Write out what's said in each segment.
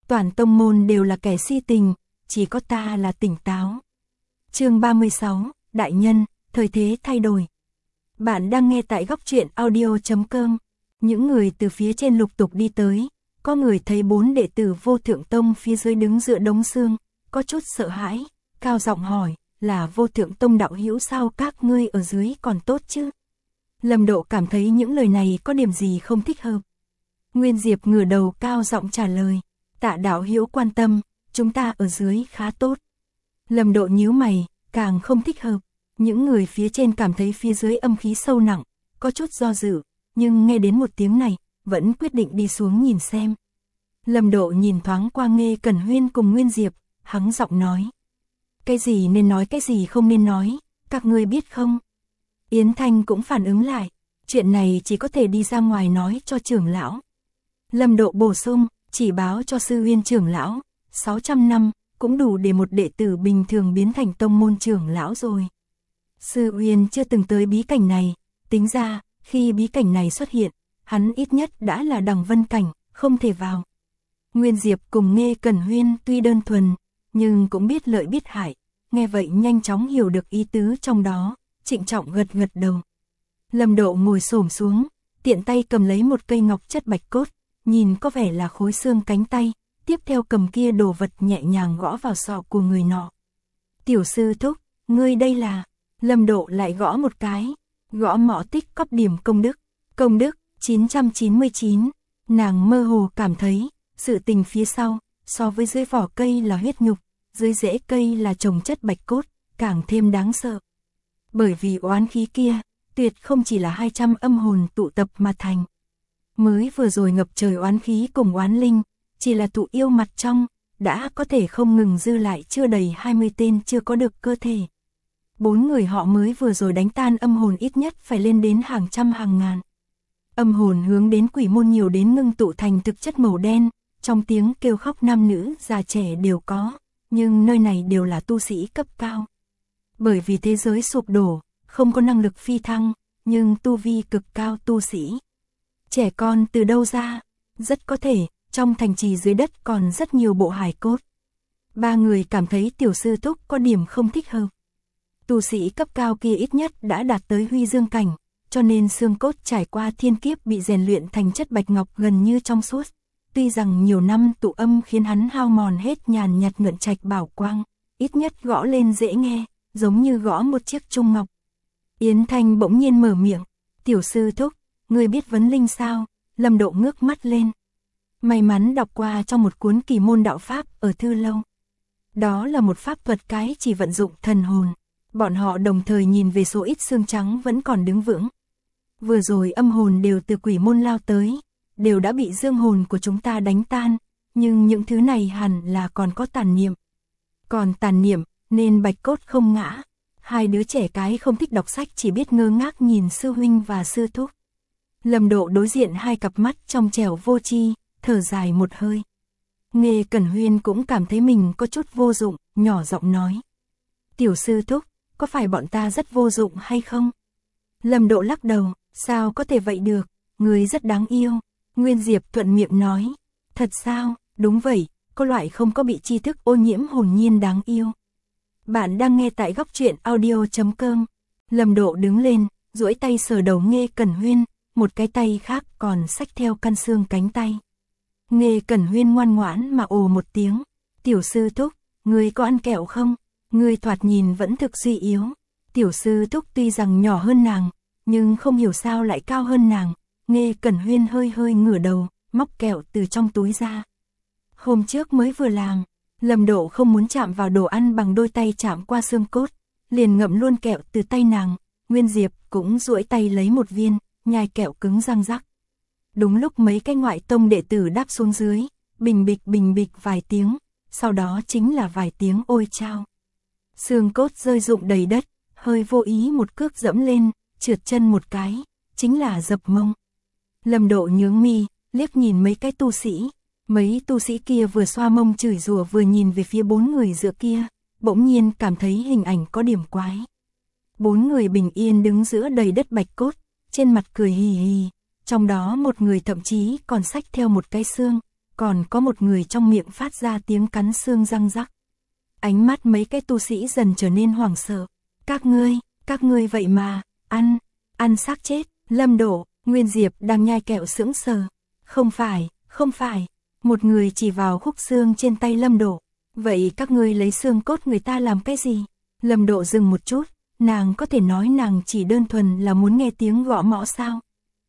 toàn tông môn đều là kẻ si tình, chỉ có ta là tỉnh táo. Chương 36, Đại nhân, thời thế thay đổi. Bạn đang nghe tại góc truyện audio.com. Những người từ phía trên lục tục đi tới, có người thấy 4 đệ tử Vô Thượng Tông phía dưới đứng dựa đống xương, có chút sợ hãi, cao giọng hỏi, là Vô Thượng Tông đạo hữu sao các ngươi ở dưới còn tốt chứ? Lâm Độ cảm thấy những lời này có điểm gì không thích hợp. Nguyên Diệp ngửa đầu cao giọng trả lời, Tạ đạo hữu quan tâm, chúng ta ở dưới khá tốt. Lâm Độ nhíu mày, càng không thích hợp. Những người phía trên cảm thấy phía dưới âm khí sâu nặng, có chút do dự, nhưng nghe đến một tiếng này, vẫn quyết định đi xuống nhìn xem. Lâm Độ nhìn thoáng qua Nghê Cẩn Huyên cùng Nguyên Diệp, hắng giọng nói. Cái gì nên nói cái gì không nên nói, các ngươi biết không? Yến Thanh cũng phản ứng lại, chuyện này chỉ có thể đi ra ngoài nói cho trưởng lão. Lâm Độ bổ sung, chỉ báo cho sư huynh trưởng lão, 600 năm, cũng đủ để một đệ tử bình thường biến thành tông môn trưởng lão rồi. Sư huynh chưa từng tới bí cảnh này, tính ra, khi bí cảnh này xuất hiện, hắn ít nhất đã là đằng vân cảnh, không thể vào. Nguyên Diệp cùng Nghê Cẩn Huyên tuy đơn thuần, nhưng cũng biết lợi biết hại, nghe vậy nhanh chóng hiểu được ý tứ trong đó, trịnh trọng gật gật đầu. Lâm Độ ngồi xổm xuống, tiện tay cầm lấy một cây ngọc chất bạch cốt, nhìn có vẻ là khối xương cánh tay, tiếp theo cầm kia đồ vật nhẹ nhàng gõ vào sọ của người nọ. Tiểu sư thúc, ngươi đây là... Lâm Độ lại gõ một cái, gõ mõ tích cóp điểm công đức 999, nàng mơ hồ cảm thấy, sự tình phía sau, so với dưới vỏ cây là huyết nhục, dưới rễ cây là trồng chất bạch cốt, càng thêm đáng sợ. Bởi vì oán khí kia, tuyệt không chỉ là 200 âm hồn tụ tập mà thành. Mới vừa rồi ngập trời oán khí cùng oán linh, chỉ là tụ yêu mặt trong, đã có thể không ngừng dư lại chưa đầy 20 tên chưa có được cơ thể. 4 người họ mới vừa rồi đánh tan âm hồn ít nhất phải lên đến hàng trăm hàng ngàn. Âm hồn hướng đến quỷ môn nhiều đến ngưng tụ thành thực chất màu đen, trong tiếng kêu khóc nam nữ già trẻ đều có, nhưng nơi này đều là tu sĩ cấp cao. Bởi vì thế giới sụp đổ, không có năng lực phi thăng, nhưng tu vi cực cao tu sĩ. Trẻ con từ đâu ra? Rất có thể, trong thành trì dưới đất còn rất nhiều bộ hài cốt. 3 người cảm thấy tiểu sư thúc có điểm không thích hợp. Tu sĩ cấp cao kia ít nhất đã đạt tới huy dương cảnh, cho nên xương cốt trải qua thiên kiếp bị rèn luyện thành chất bạch ngọc gần như trong suốt. Tuy rằng nhiều năm tụ âm khiến hắn hao mòn hết nhàn nhạt nhuận trạch bảo quang, ít nhất gõ lên dễ nghe, giống như gõ một chiếc trung ngọc. Yến Thanh bỗng nhiên mở miệng, tiểu sư thúc, ngươi biết vấn linh sao? Lâm Độ ngước mắt lên. May mắn đọc qua trong một cuốn kỳ môn đạo pháp ở thư lâu. Đó là một pháp thuật cái chỉ vận dụng thần hồn. Bọn họ đồng thời nhìn về số ít xương trắng vẫn còn đứng vững. Vừa rồi âm hồn đều từ quỷ môn lao tới, đều đã bị dương hồn của chúng ta đánh tan, nhưng những thứ này hẳn là còn có tàn niệm. Còn tàn niệm, nên bạch cốt không ngã. 2 đứa trẻ cái không thích đọc sách chỉ biết ngơ ngác nhìn sư huynh và sư thúc. Lâm Độ đối diện 2 cặp mắt trong trẻo vô tri, thở dài một hơi. Nghê Cẩn Huyên cũng cảm thấy mình có chút vô dụng, nhỏ giọng nói. Tiểu sư thúc, có phải bọn ta rất vô dụng hay không? Lâm Độ lắc đầu, sao có thể vậy được, người rất đáng yêu. Nguyên Diệp thuận miệng nói, thật sao, đúng vậy, có loại không có bị tri thức ô nhiễm hồn nhiên đáng yêu. Bạn đang nghe tại góc truyện audio.com. Lâm Độ đứng lên, duỗi tay sờ đầu Nghê Cẩn Huyên, một cái tay khác còn xách theo căn xương cánh tay. Nghê Cẩn Huyên ngoan ngoãn mà ồ một tiếng, tiểu sư thúc, ngươi có ăn kẹo không? Ngươi thoạt nhìn vẫn thực suy yếu. Tiểu sư thúc tuy rằng nhỏ hơn nàng, nhưng không hiểu sao lại cao hơn nàng. Nghê Cẩn Huyên hơi hơi ngửa đầu, móc kẹo từ trong túi ra. Hôm trước mới vừa làm, Lâm Độ không muốn chạm vào đồ ăn bằng đôi tay chạm qua xương cốt, liền ngậm luôn kẹo từ tay nàng. Nguyên Diệp cũng duỗi tay lấy một viên, nhai kẹo cứng răng rắc. Đúng lúc mấy cái ngoại tông đệ tử đáp xuống dưới, bình bịch vài tiếng, sau đó chính là vài tiếng ôi chao. Xương cốt rơi rụng đầy đất, hơi vô ý một cước dẫm lên, trượt chân một cái, chính là dập mông. Lâm Độ nhướng mi, liếc nhìn mấy cái tu sĩ. Mấy tu sĩ kia vừa xoa mông chửi rủa vừa nhìn về phía 4 người giữa kia, bỗng nhiên cảm thấy hình ảnh có điểm quái. 4 người bình yên đứng giữa đầy đất bạch cốt, trên mặt cười hì hì, trong đó một người thậm chí còn xách theo một cái xương, còn có một người trong miệng phát ra tiếng cắn xương răng rắc. Ánh mắt mấy cái tu sĩ dần trở nên hoảng sợ. Các ngươi vậy mà, ăn xác chết. Lâm Độ, Nguyên Diệp đang nhai kẹo sững sờ. Không phải, một người chỉ vào khúc xương trên tay Lâm Độ. Vậy các ngươi lấy xương cốt người ta làm cái gì? Lâm Độ dừng một chút, nàng có thể nói nàng chỉ đơn thuần là muốn nghe tiếng gõ mõ sao?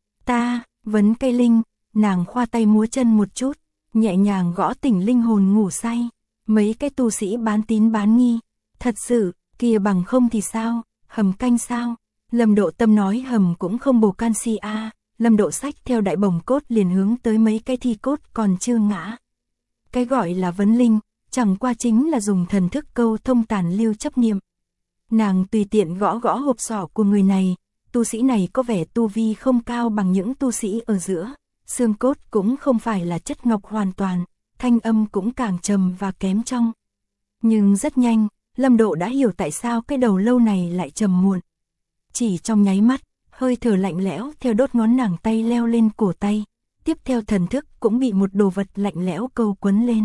Ta, vấn cây linh, nàng khoa tay múa chân một chút, nhẹ nhàng gõ tỉnh linh hồn ngủ say. Mấy cái tu sĩ bán tín bán nghi, thật sự, kia bằng không thì sao, hầm canh sao? Lâm Độ Tâm nói hầm cũng không bổ canxi a. Lâm Độ xách theo đại bổng cốt liền hướng tới mấy cái thi cốt còn chưa ngã. Cái gọi là vấn linh, chẳng qua chính là dùng thần thức câu thông tàn lưu chấp niệm. Nàng tùy tiện gõ gõ hộp sọ của người này, tu sĩ này có vẻ tu vi không cao bằng những tu sĩ ở giữa, xương cốt cũng không phải là chất ngọc hoàn toàn, thanh âm cũng càng trầm và kém trong. Nhưng rất nhanh, Lâm Độ đã hiểu tại sao cái đầu lâu này lại trầm muộn. Chỉ trong nháy mắt, hơi thở lạnh lẽo theo đốt ngón nàng tay leo lên cổ tay, tiếp theo thần thức cũng bị một đồ vật lạnh lẽo câu quấn lên.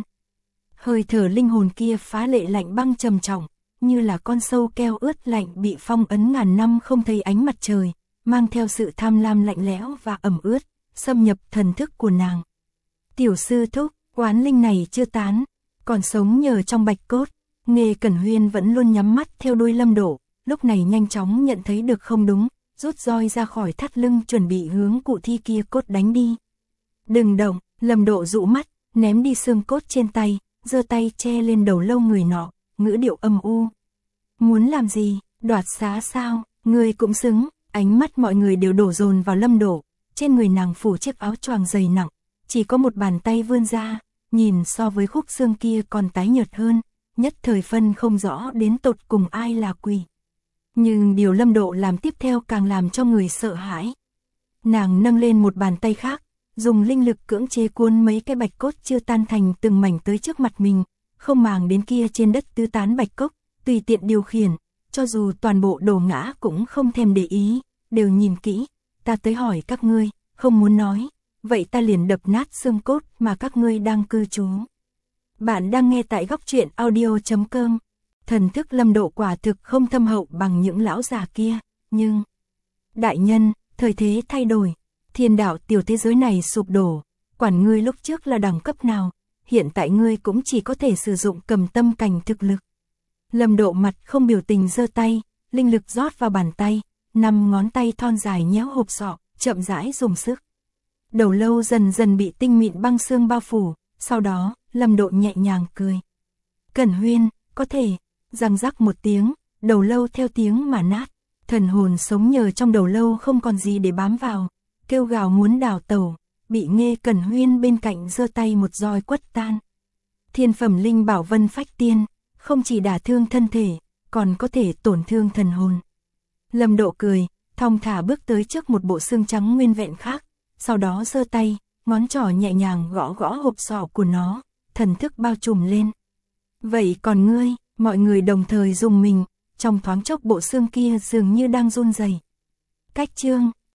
Hơi thở linh hồn kia phá lệ lạnh băng trầm trọng, như là con sâu keo ướt lạnh bị phong ấn ngàn năm không thấy ánh mặt trời, mang theo sự tham lam lạnh lẽo và ẩm ướt, xâm nhập thần thức của nàng. Tiểu sư thúc, oán linh này chưa tán, còn sống nhờ trong bạch cốt. Nghê Cẩn Huyên vẫn luôn nhắm mắt theo đuôi Lâm Độ, lúc này nhanh chóng nhận thấy được không đúng, rút roi ra khỏi thắt lưng chuẩn bị hướng cụ thi kia cốt đánh đi. Đừng động, Lâm Độ dụ mắt, ném đi xương cốt trên tay, giơ tay che lên đầu lâu người nọ, ngữ điệu âm u. Muốn làm gì, đoạt xá sao, ngươi cũng xứng. Ánh mắt mọi người đều đổ dồn vào Lâm Độ, trên người nàng phủ chiếc áo choàng dày nặng, chỉ có một bàn tay vươn ra, nhìn so với khúc xương kia còn tái nhợt hơn, nhất thời phân không rõ đến tột cùng ai là quỷ. Nhưng điều Lâm Độ làm tiếp theo càng làm cho người sợ hãi. Nàng nâng lên một bàn tay khác, dùng linh lực cưỡng chế cuốn mấy cái bạch cốt chưa tan thành từng mảnh tới trước mặt mình, không màng đến kia trên đất tứ tán bạch cốt, tùy tiện điều khiển, cho dù toàn bộ đổ ngã cũng không thèm để ý, đều nhìn kỹ. Ta tới hỏi các ngươi, không muốn nói, vậy ta liền đập nát xương cốt mà các ngươi đang cư trú. Bạn đang nghe tại góc truyện audio.com. Thần thức Lâm Độ quả thực không thâm hậu bằng những lão già kia, nhưng... Đại nhân, thời thế thay đổi, thiên đạo tiểu thế giới này sụp đổ, quản ngươi lúc trước là đẳng cấp nào, hiện tại ngươi cũng chỉ có thể sử dụng cầm tâm cảnh thực lực. Lâm Độ mặt không biểu tình giơ tay, linh lực rót vào bàn tay, 5 ngón tay thon dài nhéo hộp sọ, chậm rãi dùng sức. Đầu lâu dần dần bị tinh mịn băng xương bao phủ, sau đó, Lâm Độ nhẹ nhàng cười. Cẩn Huyên, có thể, răng rắc một tiếng, đầu lâu theo tiếng mà nát, thần hồn sống nhờ trong đầu lâu không còn gì để bám vào, kêu gào muốn đào tẩu, bị Nghê Cẩn Huyên bên cạnh giơ tay một roi quất tan. Thiên phẩm linh bảo Vân Phách Tiên, không chỉ đả thương thân thể, còn có thể tổn thương thần hồn. Lâm Độ cười, thong thả bước tới trước một bộ xương trắng nguyên vẹn khác, sau đó giơ tay, ngón trỏ nhẹ nhàng gõ gõ hộp sọ của nó, thần thức bao trùm lên. Vậy còn ngươi, mọi người đồng thời dùng mình, trong thoáng chốc bộ xương kia dường như đang run rẩy. Cách chương